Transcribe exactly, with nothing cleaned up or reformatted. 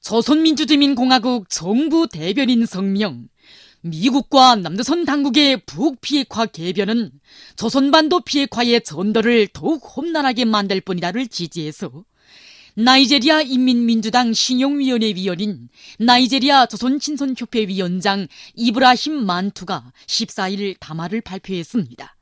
조선민주주의민공화국 정부 대변인 성명, 미국과 남조선 당국의 북비핵화 개변은 조선반도 비핵화의 전도를 더욱 험난하게 만들 뿐이다를 지지해서 나이제리아 인민민주당 신용위원회 위원인 나이제리아 조선친선협회 위원장 이브라힘 만투가 십사 일 담화를 발표했습니다.